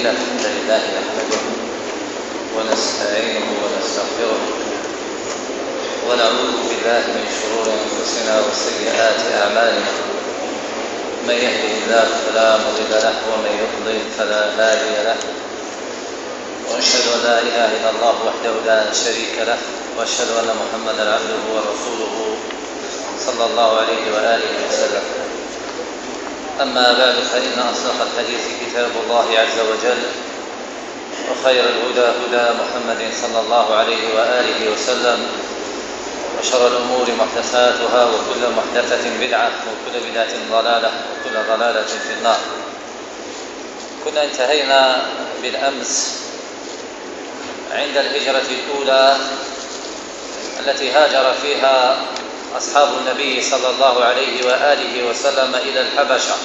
إن الحمد لله نحمده ونستعينه ونستغفره ونعوذ بالله من شرور أنفسنا وسيئات أعمالنا. من يهده الله فلا مضل له ومن يضلل فلا هادي له، وأشهد أن لا إله إلا الله وحده لا شريك له، وأشهد أن محمدا عبده ورسوله صلى الله عليه وآله وسلم. أما بعد، فإن أصدق الحديث كتاب الله عز وجل، وخير الهدى هدى محمد صلى الله عليه وآله وسلم، وشر الأمور محدثاتها، وكل محدثة بدعة، وكل بدعة ضلالة، وكل ضلالة في النار. كنا انتهينا بالأمس عند الهجرة الأولى التي هاجر فيها أصحاب النبي صلى الله عليه وآله وسلم إلى الحبشة،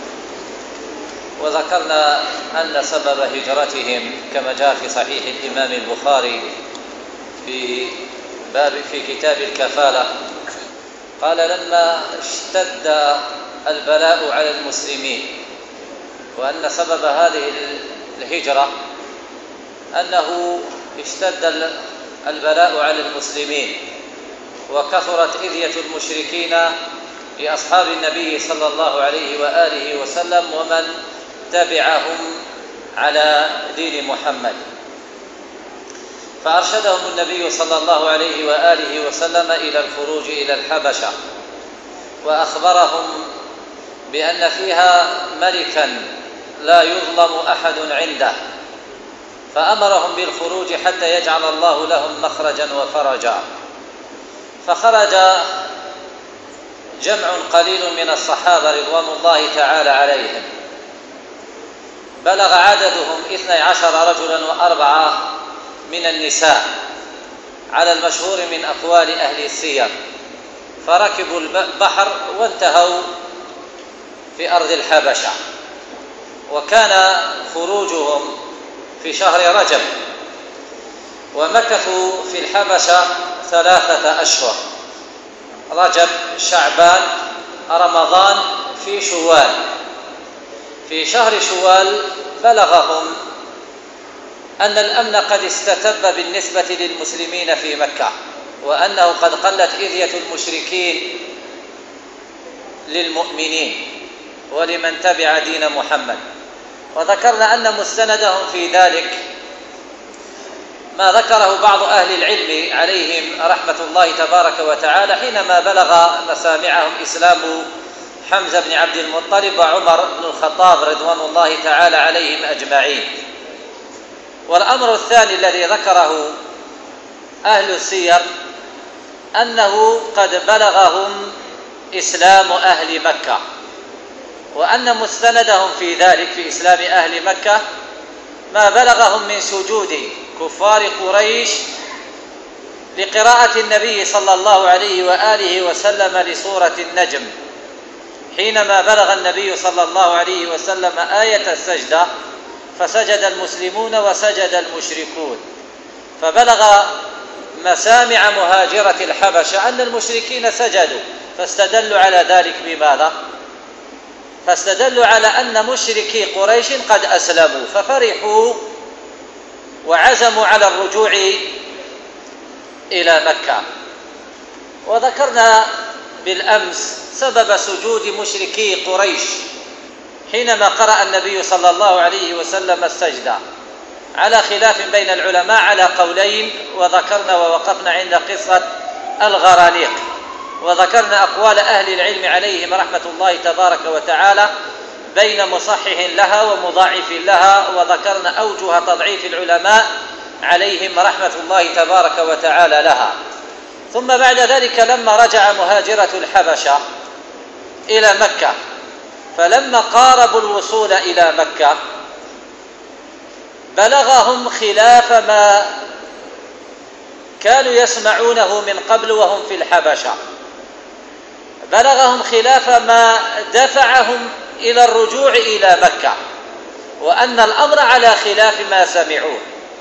وذكرنا أن سبب هجرتهم كما جاء في صحيح الإمام البخاري في كتاب الكفالة، قال: لما اشتد البلاء على المسلمين، وأن سبب هذه الهجرة أنه اشتد البلاء على المسلمين، وكثرت إذية المشركين لأصحاب النبي صلى الله عليه وآله وسلم ومن تبعهم على دين محمد. فأرشدهم النبي صلى الله عليه وآله وسلم إلى الخروج إلى الحبشة، وأخبرهم بأن فيها ملكا لا يظلم أحد عنده، فأمرهم بالخروج حتى يجعل الله لهم مخرجا وفرجا. فخرج جمع قليل من الصحابة رضوان الله تعالى عليهم، بلغ عددهم 12 رجلا و4 من النساء على المشهور من أقوال أهل السير، فركبوا البحر وانتهوا في أرض الحبشة. وكان خروجهم في شهر رجب، ومكثوا في الحبشة 3 أشهر: رجب، شعبان، رمضان، في شوال. في شهر شوال بلغهم أن الأمن قد استتب بالنسبة للمسلمين في مكة، وأنه قد قلت إذية المشركين للمؤمنين ولمن تبع دين محمد. وذكرنا أن مستندهم في ذلك ما ذكره بعض أهل العلم عليهم رحمة الله تبارك وتعالى حينما بلغ مسامعهم إسلام حمزة بن عبد المطلب وعمر بن الخطاب رضوان الله تعالى عليهم أجمعين. والأمر الثاني الذي ذكره أهل السير أنه قد بلغهم إسلام أهل مكة، وأن مستندهم في ذلك في إسلام أهل مكة ما بلغهم من سجود كفار قريش لقراءة النبي صلى الله عليه وآله وسلم لسورة النجم، حينما بلغ النبي صلى الله عليه وسلم آية السجدة فسجد المسلمون وسجد المشركون. فبلغ مسامع مهاجرة الحبشة أن المشركين سجدوا، فاستدلوا على ذلك بماذا؟ فاستدلوا على أن مشركي قريش قد أسلموا، ففرحوا وعزموا على الرجوع إلى مكة. وذكرنا بالأمس سبب سجود مشركي قريش حينما قرأ النبي صلى الله عليه وسلم السجدة، على خلاف بين العلماء على قولين، وذكرنا ووقفنا عند قصة الغرانيق، وذكرنا أقوال أهل العلم عليهم رحمة الله تبارك وتعالى بين مصحح لها ومضاعف لها، وذكرنا أوجه تضعيف العلماء عليهم رحمة الله تبارك وتعالى لها. ثم بعد ذلك لما رجع مهاجرة الحبشة إلى مكة، فلما قاربوا الوصول إلى مكة بلغهم خلاف ما كانوا يسمعونه من قبل وهم في الحبشة، بلغهم خلاف ما دفعهم إلى الرجوع إلى مكة، وأن الأمر على خلاف ما سمعوه،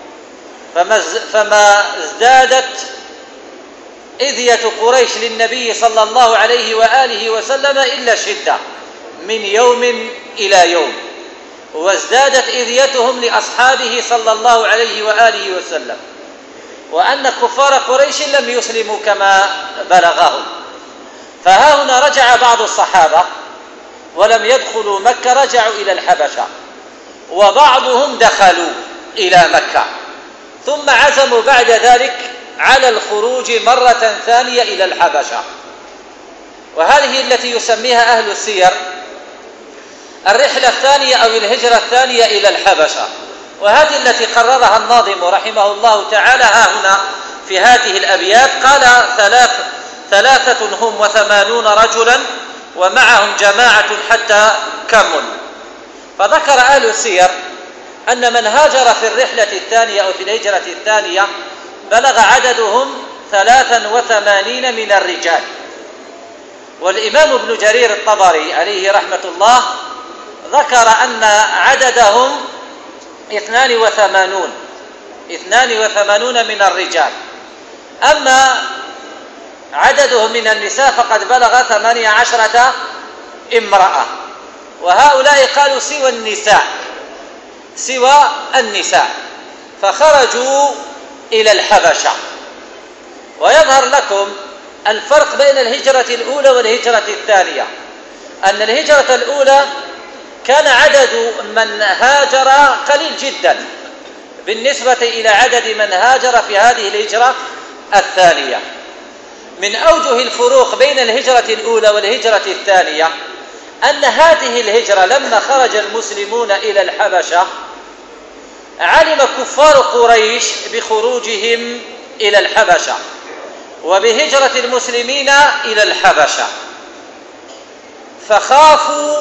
فما ازدادت إذية قريش للنبي صلى الله عليه وآله وسلم إلا شدة من يوم إلى يوم. وازدادت إذيتهم لأصحابه صلى الله عليه وآله وسلم، وأن كفار قريش لم يسلموا كما بلغهم. فها هنا رجع بعض الصحابة ولم يدخلوا مكة، رجعوا إلى الحبشة، وبعضهم دخلوا إلى مكة، ثم عزموا بعد ذلك على الخروج مرة ثانية إلى الحبشة. وهذه التي يسميها أهل السير الرحلة الثانية أو الهجرة الثانية إلى الحبشة، وهذه التي قررها الناظم رحمه الله تعالى ها هنا في هذه الأبيات. قال: 83 رجلا ومعهم جماعة حتى كمل. فذكر أهل السير أن من هاجر في الرحلة الثانية أو في الهجرة الثانية بلغ عددهم 83 من الرجال. والإمام ابن جرير الطبري عليه رحمة الله ذكر أن عددهم 82 من الرجال، أما عددهم من النساء فقد بلغ 18 امرأة، وهؤلاء قالوا سوى النساء، فخرجوا إلى الحبشة. ويظهر لكم الفرق بين الهجرة الأولى والهجرة الثانية، أن الهجرة الأولى كان عدد من هاجر قليل جدا بالنسبة إلى عدد من هاجر في هذه الهجرة الثانية. من أوجه الفروق بين الهجرة الأولى والهجرة الثانية أن هذه الهجرة لما خرج المسلمون إلى الحبشة علم كفار قريش بخروجهم إلى الحبشة وبهجرة المسلمين إلى الحبشة، فخافوا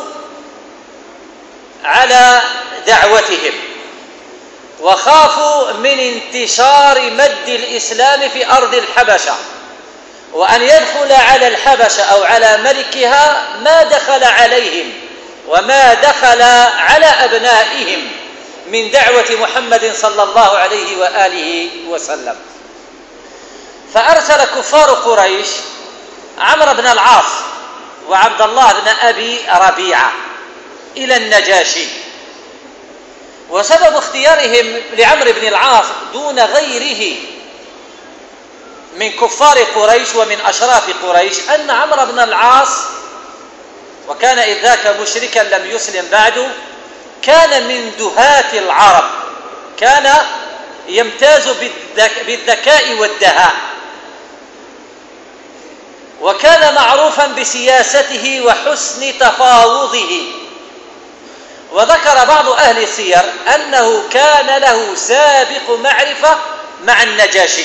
على دعوتهم وخافوا من انتشار مد الإسلام في أرض الحبشة، وأن يدخل على الحبشة أو على ملكها ما دخل عليهم وما دخل على أبنائهم من دعوة محمد صلى الله عليه وآله وسلم. فأرسل كفار قريش عمرو بن العاص وعبد الله بن أبي ربيعة إلى النجاشي. وسبب اختيارهم لعمرو بن العاص دون غيره من كفار قريش ومن أشراف قريش أن عمرو بن العاص، وكان إذ ذاك مشركا لم يسلم بعد، كان من دهاة العرب، كان يمتاز بالذكاء والدهاء، وكان معروفا بسياسته وحسن تفاوضه. وذكر بعض أهل السير أنه كان له سابق معرفة مع النجاشي،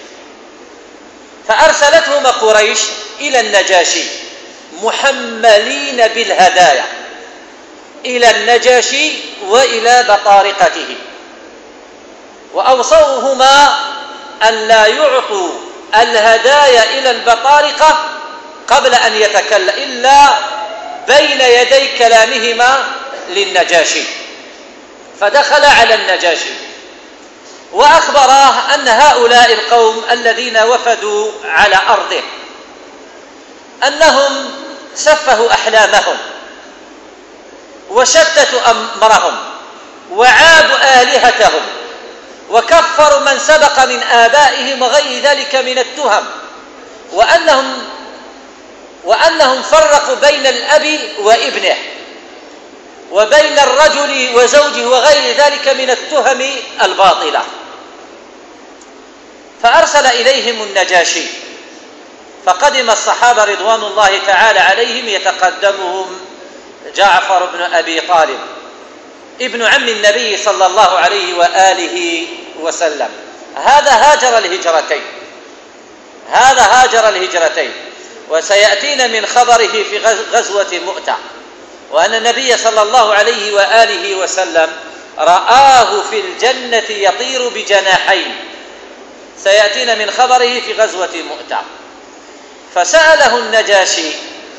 فأرسلتهم قريش إلى النجاشي محملين بالهدايا إلى النجاشي وإلى بطارقته، وأوصوهما أن لا يعطوا الهدايا إلى البطارقة قبل أن يتكلم إلا بين يدي كلامهما للنجاشي. فدخل على النجاشي وأخبراه أن هؤلاء القوم الذين وفدوا على أرضه أنهم سفهوا أحلامهم وشتتوا أمرهم وعابوا آلهتهم وكفروا من سبق من آبائهم وغير ذلك من التهم، وأنهم فرقوا بين الأب وابنه وبين الرجل وزوجه وغير ذلك من التهم الباطلة. فأرسل إليهم النجاشي، فقدم الصحابة رضوان الله تعالى عليهم، يتقدمهم جعفر بن أبي طالب ابن عم النبي صلى الله عليه وآله وسلم. هذا هاجر الهجرتين، وسيأتينا من خبره في غزوة مؤتة، وأن النبي صلى الله عليه وآله وسلم رآه في الجنة يطير بجناحين، سيأتينا من خبره في غزوة مؤتة. فسأله النجاشي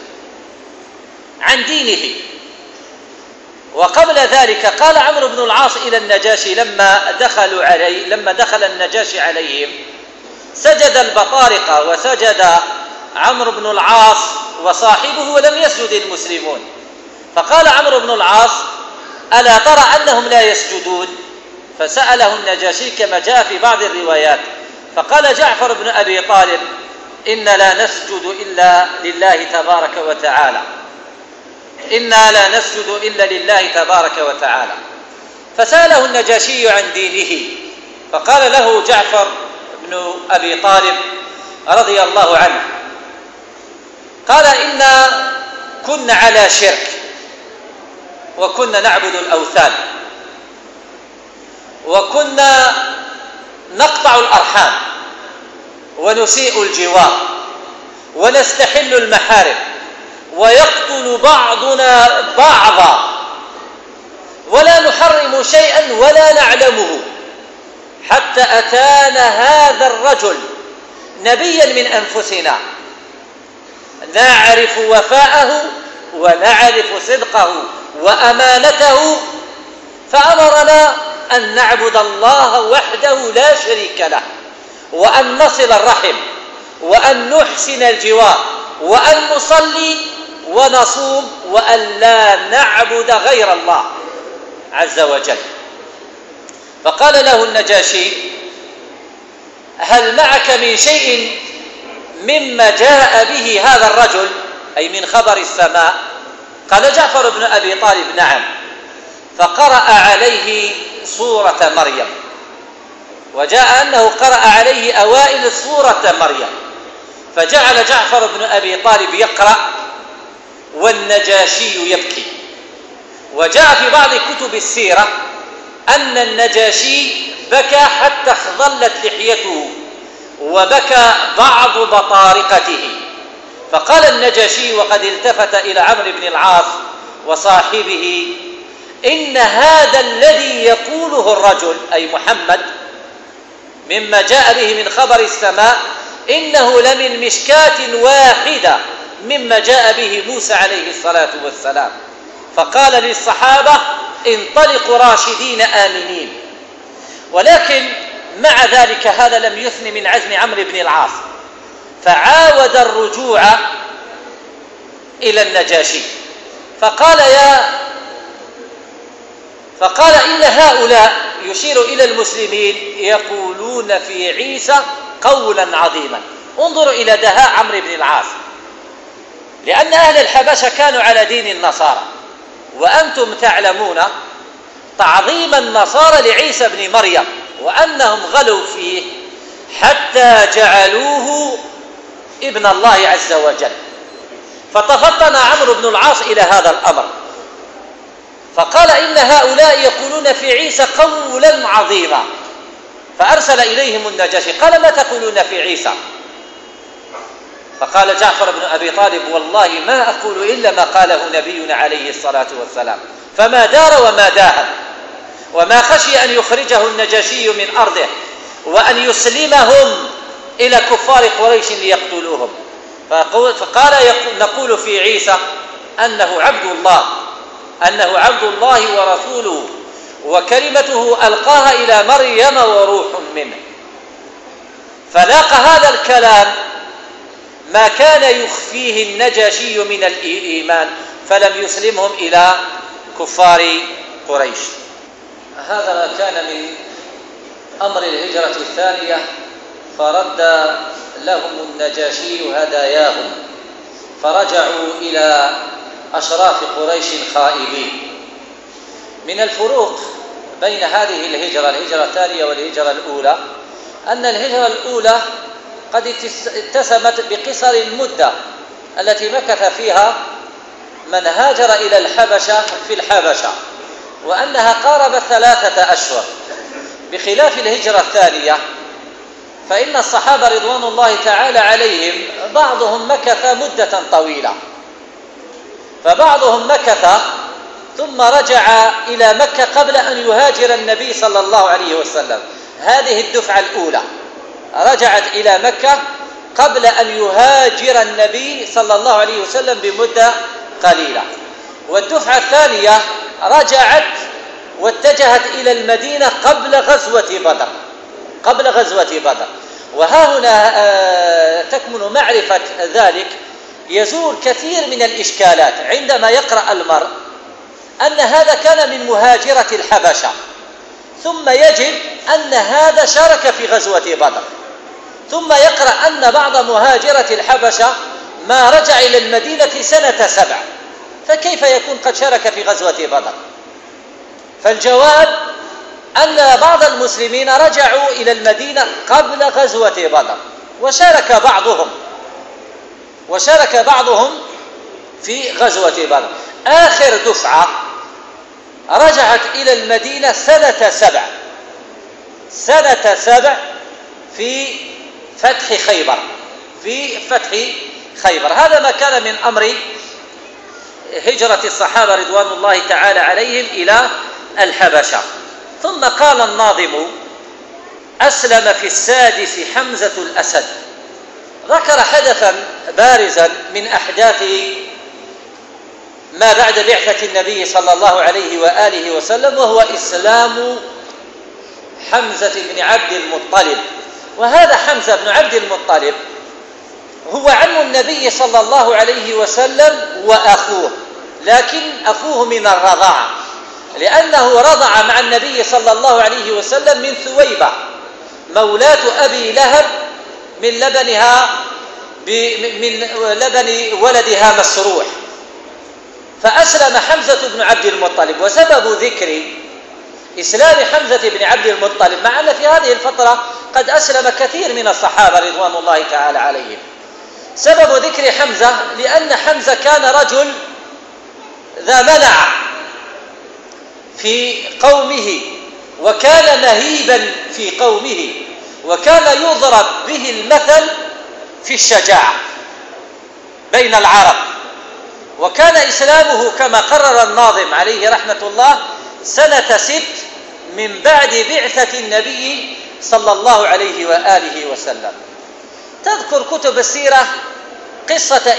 عن دينه، وقبل ذلك قال عمرو بن العاص إلى النجاشي لما دخل النجاشي عليهم سجد البطارقة وسجد عمرو بن العاص وصاحبه ولم يسجد المسلمون. فقال عمرو بن العاص: ألا ترى أنهم لا يسجدون؟ فسأله النجاشي كما جاء في بعض الروايات، فقال جعفر بن أبي طالب: إنا لا نسجد إلا لله تبارك وتعالى، إنا لا نسجد إلا لله تبارك وتعالى. فسأله النجاشي عن دينه، فقال له جعفر بن أبي طالب رضي الله عنه، قال: إنا كنا على شرك، وكنا نعبد الأوثان، وكنا نقطع الأرحام، ونسيء الجوار، ونستحل المحارم، ويقتل بعضنا بعضا، ولا نحرم شيئا ولا نعلمه، حتى أتانا هذا الرجل نبيا من أنفسنا نعرف وفاءه ونعرف صدقه وأمانته، فأمرنا أن نعبد الله وحده لا شريك له، وأن نصل الرحم، وأن نحسن الجوار، وأن نصلي ونصوم، وأن لا نعبد غير الله عز وجل. فقال له النجاشي: هل معك من شيء مما جاء به هذا الرجل، أي من خبر السماء؟ قال جعفر بن أبي طالب: نعم. فقرأ عليه سورة مريم، وجاء أنه قرأ عليه أوائل سورة مريم، فجعل جعفر بن أبي طالب يقرأ والنجاشي يبكي. وجاء في بعض كتب السيرة أن النجاشي بكى حتى اخضلت لحيته، وبكى بعض بطارقته. فقال النجاشي وقد التفت إلى عمرو بن العاص وصاحبه: إن هذا الذي يقوله الرجل، أي محمد، مما جاء به من خبر السماء، إنه لمن مشكاة واحدة مما جاء به موسى عليه الصلاة والسلام. فقال للصحابة: انطلقوا راشدين آمنين. ولكن مع ذلك هذا لم يثن من عزم عمرو بن العاص، فعاود الرجوع إلى النجاشي، فقال: إن هؤلاء، يشير إلى المسلمين، يقولون في عيسى قولا عظيما. انظروا إلى دهاء عمرو بن العاص، لأن أهل الحبشة كانوا على دين النصارى، وأنتم تعلمون تعظيم النصارى لعيسى بن مريم، وأنهم غلوا فيه حتى جعلوه ابن الله عز وجل. فتفطن عمرو بن العاص إلى هذا الأمر، فقال: إن هؤلاء يقولون في عيسى قولا عظيما. فأرسل إليهم النجاشي، قال: ما تقولون في عيسى؟ فقال جعفر بن أبي طالب: والله ما أقول إلا ما قاله نبينا عليه الصلاة والسلام. فما دار وما داهن، وما خشي أن يخرجه النجاشي من أرضه وأن يسلمهم إلى كفار قريش ليقتلوهم. فقال: نقول في عيسى أنه عبد الله ورسوله، وكلمته ألقاها إلى مريم وروح منه. فلاق هذا الكلام ما كان يخفيه النجاشي من الإيمان، فلم يسلمهم إلى كفار قريش. هذا ما كان من أمر الهجرة الثانية. فرد لهم النجاشي هداياهم، فرجعوا إلى أشراف قريش خائبين. من الفروق بين هذه الهجرة الثانية والهجرة الأولى أن الهجرة الأولى قد اتسمت بقصر المدة التي مكث فيها من هاجر إلى الحبشة في الحبشة، وأنها قاربت 3 أشهر، بخلاف الهجرة الثانية فإن الصحابة رضوان الله تعالى عليهم بعضهم مكث مدة طويلة، فبعضهم مكث ثم رجع إلى مكة قبل أن يهاجر النبي صلى الله عليه وسلم. هذه الدفعة الأولى رجعت إلى مكة قبل أن يهاجر النبي صلى الله عليه وسلم بمدة قليلة. والدفعة الثانية رجعت واتجهت إلى المدينة قبل غزوة بدر. وها هنا تكمن معرفة ذلك. يزول كثير من الإشكالات عندما يقرأ المرء أن هذا كان من مهاجرة الحبشة، ثم يجد أن هذا شارك في غزوة بدر، ثم يقرأ أن بعض مهاجرة الحبشة ما رجع إلى المدينة سنة 7، فكيف يكون قد شارك في غزوة بدر؟ فالجواب أن بعض المسلمين رجعوا إلى المدينة قبل غزوة بدر، وشارك بعضهم في غزوة بدر. آخر دفعة رجعت إلى المدينة سنة 7 في فتح خيبر. هذا ما كان من أمر هجرة الصحابة رضوان الله تعالى عليهم إلى الحبشة. ثم قال الناظم: أسلم في السادس حمزة الأسد. ذكر حدثا بارزا من أحداث ما بعد بعثة النبي صلى الله عليه وآله وسلم، وهو إسلام حمزة بن عبد المطلب. وهذا حمزة بن عبد المطلب هو عم النبي صلى الله عليه وسلم وأخوه، لكن أخوه من الرضاعة، لأنه رضع مع النبي صلى الله عليه وسلم من ثويبة مولاة أبي لهب من لبن ولدها مسروح. فأسلم حمزة بن عبد المطلب. وسبب ذكر إسلام حمزة بن عبد المطلب، مع أن في هذه الفترة قد أسلم كثير من الصحابة رضوان الله تعالى عليهم، سبب ذكر حمزة لأن حمزة كان رجل ذا منع في قومه، وكان مهيبا في قومه، وكان يضرب به المثل في الشجاعة بين العرب. وكان إسلامه كما قرر الناظم عليه رحمة الله سنة 6 من بعد بعثة النبي صلى الله عليه وآله وسلم. تذكر كتب السيرة قصة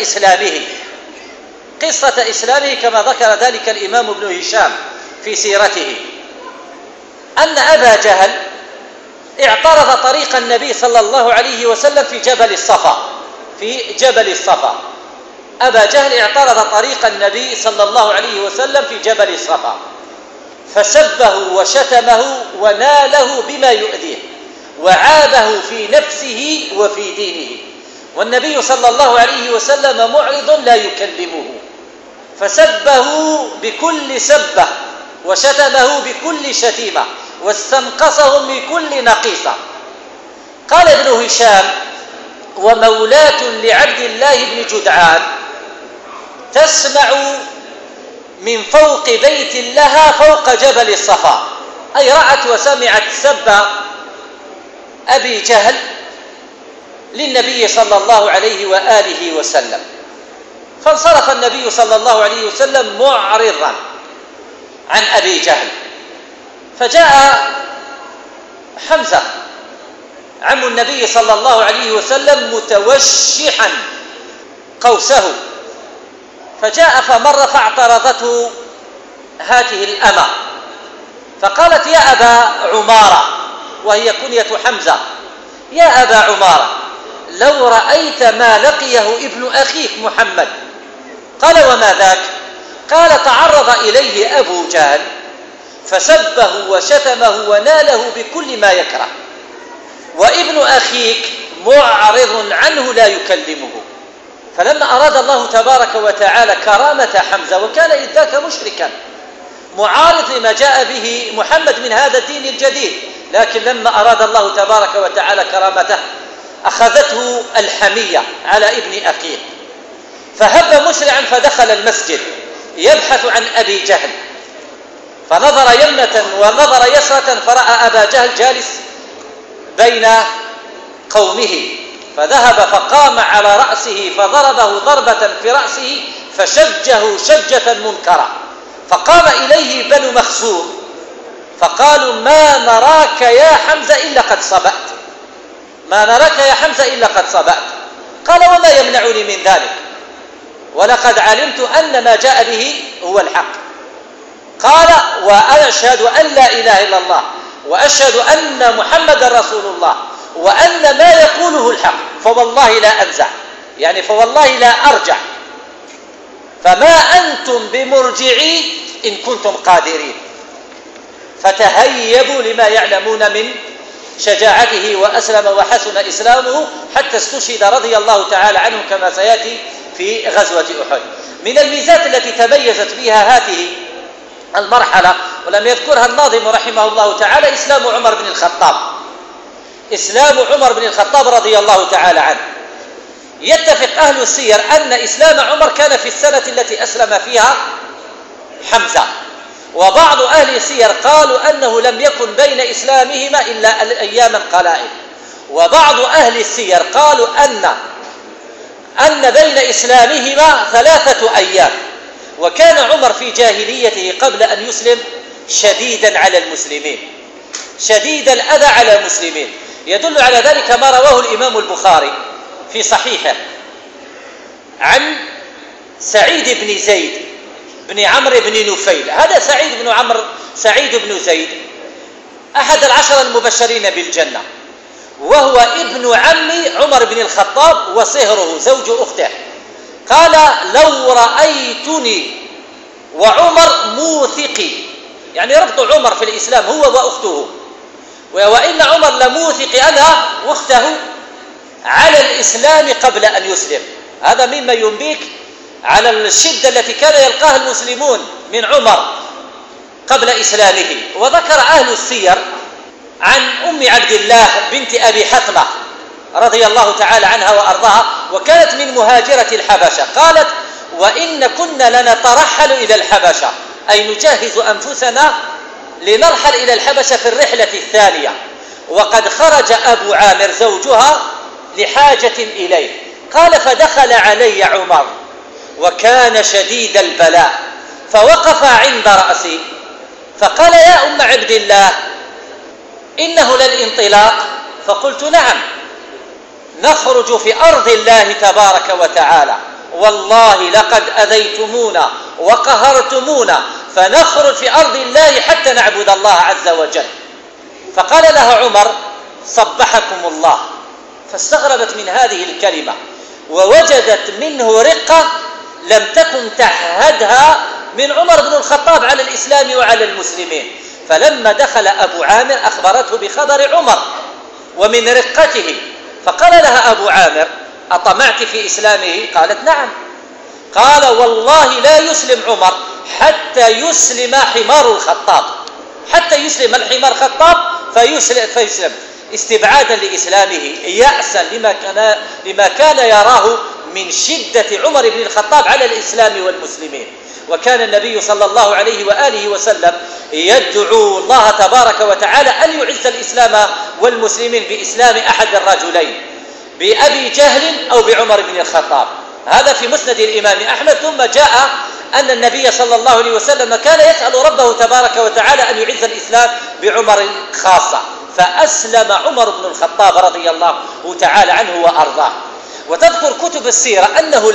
إسلامه كما ذكر ذلك الإمام ابن هشام في سيرته، أن أبا جهل اعترض طريق النبي صلى الله عليه وسلم في جبل الصفا. أبا جهل اعترض طريق النبي صلى الله عليه وسلم في جبل الصفا، فسبه وشتمه وناله بما يؤذيه، وعابه في نفسه وفي دينه، والنبي صلى الله عليه وسلم معرض لا يكلمه، فسبه بكل سبة وشتمه بكل شتيمة واستنقصهم بكل نقيصة. قال ابن هشام: ومولاة لعبد الله بن جدعان تسمع من فوق بيت لها فوق جبل الصفا، أي رأت وسمعت سب أبي جهل للنبي صلى الله عليه وآله وسلم. فانصرف النبي صلى الله عليه وسلم معرضا عن أبي جهل، فجاء حمزة عم النبي صلى الله عليه وسلم متوشحا قوسه، فجاء فمر فاعترضته هذه الأمة، فقالت: يا أبا عمارة، وهي كنية حمزة، يا أبا عمارة، لو رأيت ما لقيه ابن أخيك محمد. قال: وما ذاك؟ قال: تعرض إليه أبو جهل فسبه وشتمه وناله بكل ما يكره، وابن أخيك معرض عنه لا يكلمه. فلما أراد الله تبارك وتعالى كرامة حمزة، وكان إذ ذاك مشركا معارض لما جاء به محمد من هذا الدين الجديد، لكن لما أراد الله تبارك وتعالى كرامته أخذته الحمية على ابن أخيه، فهب مسرعا فدخل المسجد يبحث عن أبي جهل، فنظر يمنة ونظر يسرة فرأى أبا جهل جالس بين قومه، فذهب فقام على رأسه فضربه ضربة في رأسه فشجه شجة منكرة، فقام إليه بنو مخزوم فقالوا: ما نراك يا حمزة إلا قد صبأت، ما نراك يا حمزة إلا قد صبأت. قال: وما يمنعني من ذلك، ولقد علمت أن ما جاء به هو الحق. قال: وأشهد أن لا إله إلا الله وأشهد أن محمد رسول الله وأن ما يقوله الحق، فوالله لا أنزع، يعني فوالله لا أرجع، فما أنتم بمرجعي إن كنتم قادرين. فتهيبوا لما يعلمون من شجاعته، وأسلم وحسن إسلامه حتى استشهد رضي الله تعالى عنه كما سيأتي في غزوة أحد. من الميزات التي تميزت بها هذه المرحلة ولم يذكرها الناظم رحمه الله تعالى إسلام عمر بن الخطاب. إسلام عمر بن الخطاب رضي الله تعالى عنه. يتفق أهل السير أن إسلام عمر كان في السنة التي أسلم فيها حمزة، وبعض أهل السير قالوا أنه لم يكن بين إسلامهما إلا أياما قلائل، وبعض أهل السير قالوا أن بين إسلامهما 3 أيام. وكان عمر في جاهليته قبل أن يسلم شديدا على المسلمين، شديد الأذى على المسلمين. يدل على ذلك ما رواه الإمام البخاري في صحيحه عن سعيد بن زيد بن عمرو بن نفيل. هذا سعيد بن زيد أحد ال10 المبشرين بالجنة، وهو ابن عم عمر بن الخطاب وصهره زوج أخته. قال: لو رأيتني وعمر موثقي، يعني ربط عمر في الإسلام هو وأخته، وإن عمر لموثق أنا واخته على الإسلام قبل أن يسلم. هذا مما ينبيك على الشدة التي كان يلقاها المسلمون من عمر قبل إسلامه. وذكر أهل السير عن أم عبد الله بنت أبي حثمة رضي الله تعالى عنها وأرضاها، وكانت من مهاجرة الحبشة. قالت: وإن كنا لنترحل إلى الحبشة، أي نجهز أنفسنا لنرحل إلى الحبشة في الرحلة الثانية، وقد خرج أبو عامر زوجها لحاجة إليه. قال: فدخل علي عمر وكان شديد البلاء، فوقف عند رأسي فقال: يا أم عبد الله، إنه للانطلاق؟ فقلت: نعم، نخرج في أرض الله تبارك وتعالى، والله لقد أذيتمونا وقهرتمونا، فنخرج في أرض الله حتى نعبد الله عز وجل. فقال لها عمر: صبحكم الله. فاستغربت من هذه الكلمة، ووجدت منه رقة لم تكن تعهدها من عمر بن الخطاب على الإسلام وعلى المسلمين. فلما دخل أبو عامر أخبرته بخبر عمر ومن رقته، فقال لها أبو عامر: أطمعت في إسلامه؟ قالت: نعم. قال: والله لا يسلم عمر حتى يسلم حمار الخطاب، حتى يسلم الحمار خطاب فيسلم، استبعادا لإسلامه، يأسا لما كان يراه من شدة عمر بن الخطاب على الإسلام والمسلمين. وكان النبي صلى الله عليه وآله وسلم يدعو الله تبارك وتعالى أن يعز الإسلام والمسلمين بإسلام أحد الرجلين، بأبي جهل أو بعمر بن الخطاب. هذا في مسند الإمام أحمد. ثم جاء أن النبي صلى الله عليه وسلم كان يسأل ربه تبارك وتعالى أن يعز الإسلام بعمر خاصة، فأسلم عمر بن الخطاب رضي الله تعالى عنه وأرضاه. وتذكر كتب السيرة أنه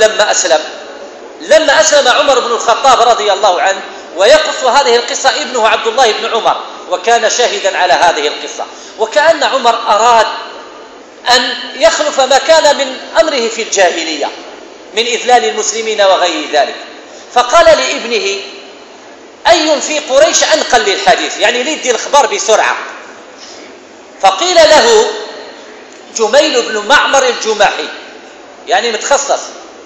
لما أسلم عمر بن الخطاب رضي الله عنه، ويقص هذه القصة ابنه عبد الله بن عمر، وكان شاهدا على هذه القصة. وكأن عمر أراد أن يخلف ما كان من أمره في الجاهلية من إذلال المسلمين وغير ذلك، فقال لابنه: أي في قريش أنقل للحديث، يعني ليدي الخبر بسرعة. فقيل له جميل بن معمر الجماحي، يعني متخصص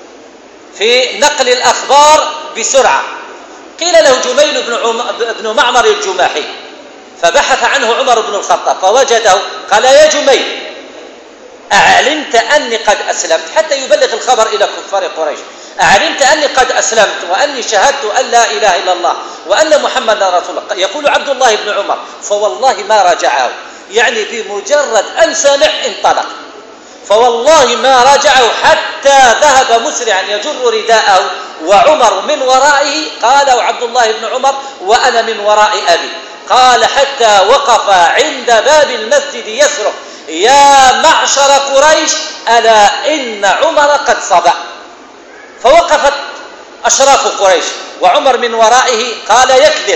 في نقل الأخبار بسرعة. قيل له جميل بن معمر الجماحي، فبحث عنه عمر بن الخطاب فوجده. قال: يا جميل، أعلمت أني قد أسلمت؟ حتى يبلغ الخبر إلى كفار قريش. أعلمت أني قد أسلمت وأني شهدت أن لا إله إلا الله وأن محمدا رسول الله؟ يقول عبد الله بن عمر: فوالله ما رجعه، يعني بمجرد أن سمع انطلق، فوالله ما رجعه حتى ذهب مسرعا يجر رداءه وعمر من ورائه. قال عبد الله بن عمر: وأنا من وراء أبي. قال: حتى وقف عند باب المسجد يصرخ: يا معشر قريش، ألا إن عمر قد صبأ. فوقفت أشراف قريش وعمر من ورائه. قال: يكذب.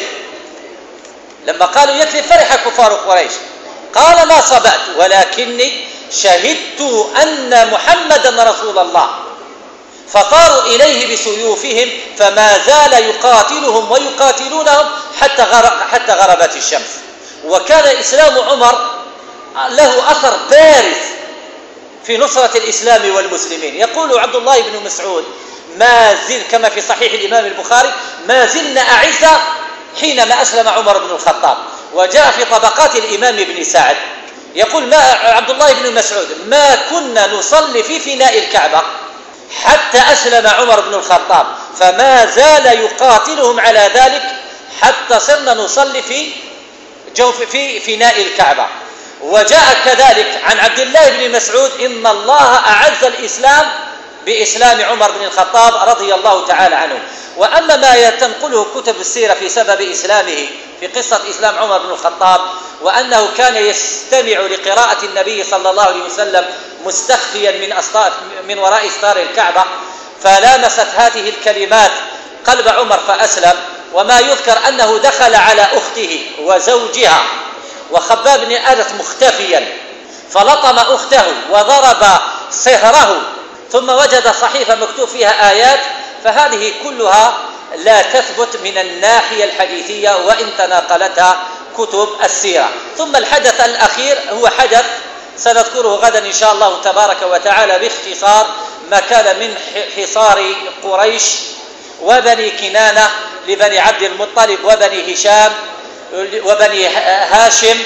لما قالوا يكذب فرح كفار قريش. قال: ما صبأت، ولكني شهدت أن محمدا رسول الله. فطاروا إليه بسيوفهم فما زال يقاتلهم ويقاتلونهم حتى غربت الشمس. وكان إسلام عمر له أثر بارز في نصرة الإسلام والمسلمين. يقول عبد الله بن مسعود كما في صحيح الإمام البخاري: ما زلنا أعزة حينما أسلم عمر بن الخطاب. وجاء في طبقات الإمام ابن سعد يقول عبد الله بن مسعود: ما كنا نصلي في فناء الكعبة حتى أسلم عمر بن الخطاب، فما زال يقاتلهم على ذلك حتى صرنا نصلي في فناء الكعبة. وجاء كذلك عن عبد الله بن مسعود: إن الله أعز الإسلام بإسلام عمر بن الخطاب رضي الله تعالى عنه. وأما ما تنقله كتب السيرة في سبب إسلامه في قصة إسلام عمر بن الخطاب، وأنه كان يستمع لقراءة النبي صلى الله عليه وسلم مستخفيا من وراء ستار الكعبة، فلامست هذه الكلمات قلب عمر فأسلم. وما يذكر أنه دخل على أخته وزوجها وخباب بن أرث مختفيا فلطم أخته وضرب صهره، ثم وجد صحيفة مكتوب فيها آيات. فهذه كلها لا تثبت من الناحية الحديثية وإن تناقلتها كتب السيرة. ثم الحدث الأخير هو حدث سنذكره غدا إن شاء الله تبارك وتعالى باختصار، ما كان من حصار قريش وبني كنانة لبني عبد المطلب وبني هشام وبني هاشم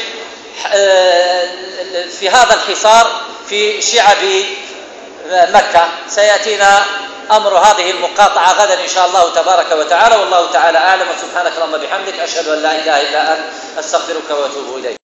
في هذا الحصار في شعب مكة. سيأتينا أمر هذه المقاطعة غدا إن شاء الله تبارك وتعالى، والله تعالى أعلم. وسبحانك اللهم بحمدك، أشهد أن لا إله إلا أنت، أستغفرك وأتوب إليك.